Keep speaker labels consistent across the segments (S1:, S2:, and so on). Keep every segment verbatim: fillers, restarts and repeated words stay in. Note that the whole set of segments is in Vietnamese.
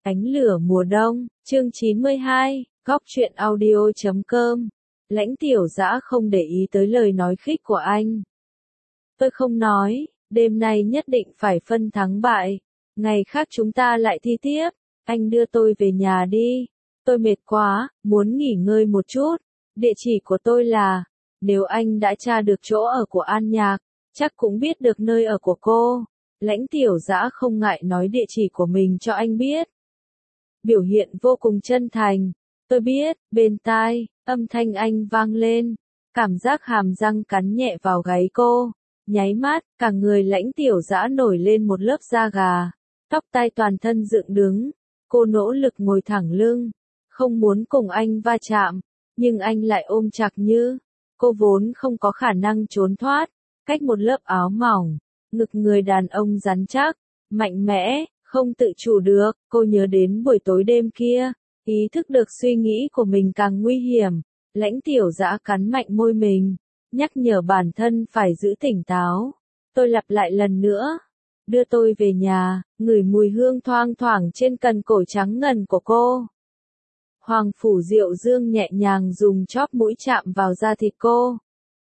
S1: Ánh lửa mùa đông, chương chín mươi hai, góc truyện audio chấm com. Lãnh Tiểu Dã không để ý tới lời nói khích của anh. Tôi không nói, đêm nay nhất định phải phân thắng bại. Ngày khác chúng ta lại thi tiếp. Anh đưa tôi về nhà đi. Tôi mệt quá, muốn nghỉ ngơi một chút. Địa chỉ của tôi là, nếu anh đã tra được chỗ ở của An Nhạc, chắc cũng biết được nơi ở của cô. Lãnh Tiểu Dã không ngại nói địa chỉ của mình cho anh biết. Biểu hiện vô cùng chân thành. Tôi biết, bên tai, âm thanh anh vang lên. Cảm giác hàm răng cắn nhẹ vào gáy cô. Nháy mắt, cả người Lãnh Tiểu Dã nổi lên một lớp da gà. Tóc tai toàn thân dựng đứng. Cô nỗ lực ngồi thẳng lưng. Không muốn cùng anh va chạm. Nhưng anh lại ôm chặt như. Cô vốn không có khả năng trốn thoát. Cách một lớp áo mỏng. Ngực người đàn ông rắn chắc. Mạnh mẽ. Không tự chủ được, cô nhớ đến buổi tối đêm kia, ý thức được suy nghĩ của mình càng nguy hiểm. Lãnh Tiểu Dã cắn mạnh môi mình, nhắc nhở bản thân phải giữ tỉnh táo. Tôi lặp lại lần nữa, đưa tôi về nhà, ngửi mùi hương thoang thoảng trên cần cổ trắng ngần của cô. Hoàng Phủ Diệu Dương nhẹ nhàng dùng chóp mũi chạm vào da thịt cô.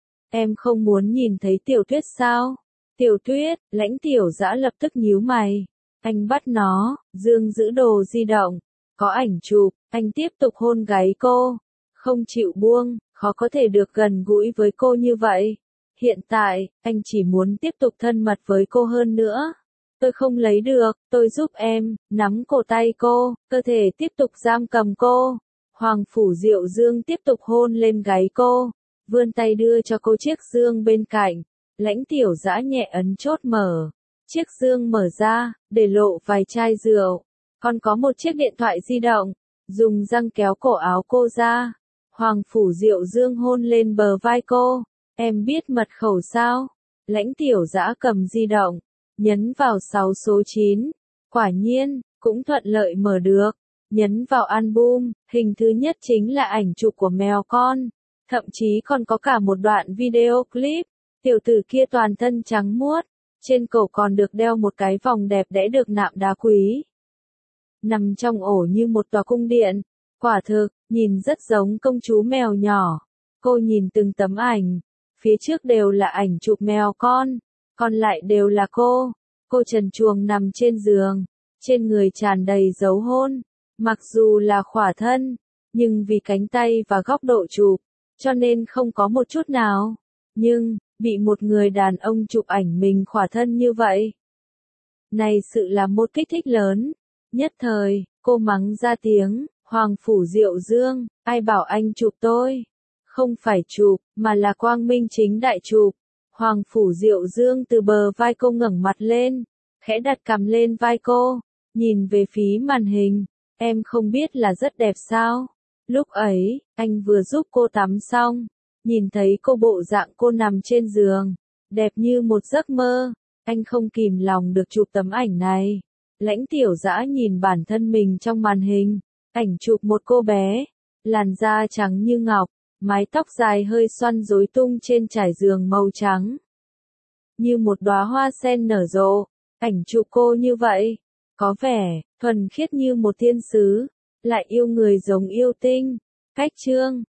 S1: Em không muốn nhìn thấy Tiểu Tuyết sao? Tiểu Tuyết, Lãnh Tiểu Dã lập tức nhíu mày. Anh bắt nó, Dương giữ đồ di động, có ảnh chụp, anh tiếp tục hôn gáy cô, không chịu buông, khó có thể được gần gũi với cô như vậy. Hiện tại, anh chỉ muốn tiếp tục thân mật với cô hơn nữa. Tôi không lấy được, tôi giúp em, nắm cổ tay cô, cơ thể tiếp tục giam cầm cô. Hoàng Phủ Diệu Dương tiếp tục hôn lên gáy cô, vươn tay đưa cho cô chiếc dương bên cạnh. Lãnh Tiểu Dã nhẹ ấn chốt mở. Chiếc dương mở ra, để lộ vài chai rượu. Còn có một chiếc điện thoại di động. Dùng răng kéo cổ áo cô ra. Hoàng Phủ Diệu Dương hôn lên bờ vai cô. Em biết mật khẩu sao? Lãnh Tiểu Dã cầm di động. Nhấn vào sáu số chín. Quả nhiên, cũng thuận lợi mở được. Nhấn vào album. Hình thứ nhất chính là ảnh chụp của mèo con. Thậm chí còn có cả một đoạn video clip. Tiểu tử kia toàn thân trắng muốt. Trên cổ còn được đeo một cái vòng đẹp đẽ được nạm đá quý. Nằm trong ổ như một tòa cung điện. Quả thực, nhìn rất giống công chúa mèo nhỏ. Cô nhìn từng tấm ảnh. Phía trước đều là ảnh chụp mèo con. Còn lại đều là cô. Cô trần truồng nằm trên giường. Trên người tràn đầy dấu hôn. Mặc dù là khỏa thân. Nhưng vì cánh tay và góc độ chụp. Cho nên không có một chút nào. Nhưng, bị một người đàn ông chụp ảnh mình khỏa thân như vậy. Này sự là một kích thích lớn. Nhất thời, cô mắng ra tiếng, Hoàng Phủ Diệu Dương, ai bảo anh chụp tôi? Không phải chụp, mà là quang minh chính đại chụp. Hoàng Phủ Diệu Dương từ bờ vai cô ngẩng mặt lên, khẽ đặt cằm lên vai cô, nhìn về phía màn hình, em không biết là rất đẹp sao? Lúc ấy, anh vừa giúp cô tắm xong. Nhìn thấy cô bộ dạng cô nằm trên giường, đẹp như một giấc mơ, anh không kìm lòng được chụp tấm ảnh này. Lãnh Tiểu Dã nhìn bản thân mình trong màn hình, ảnh chụp một cô bé, làn da trắng như ngọc, mái tóc dài hơi xoăn rối tung trên trải giường màu trắng. Như một đóa hoa sen nở rộ, ảnh chụp cô như vậy, có vẻ, thuần khiết như một thiên sứ, lại yêu người giống yêu tinh. Cách chương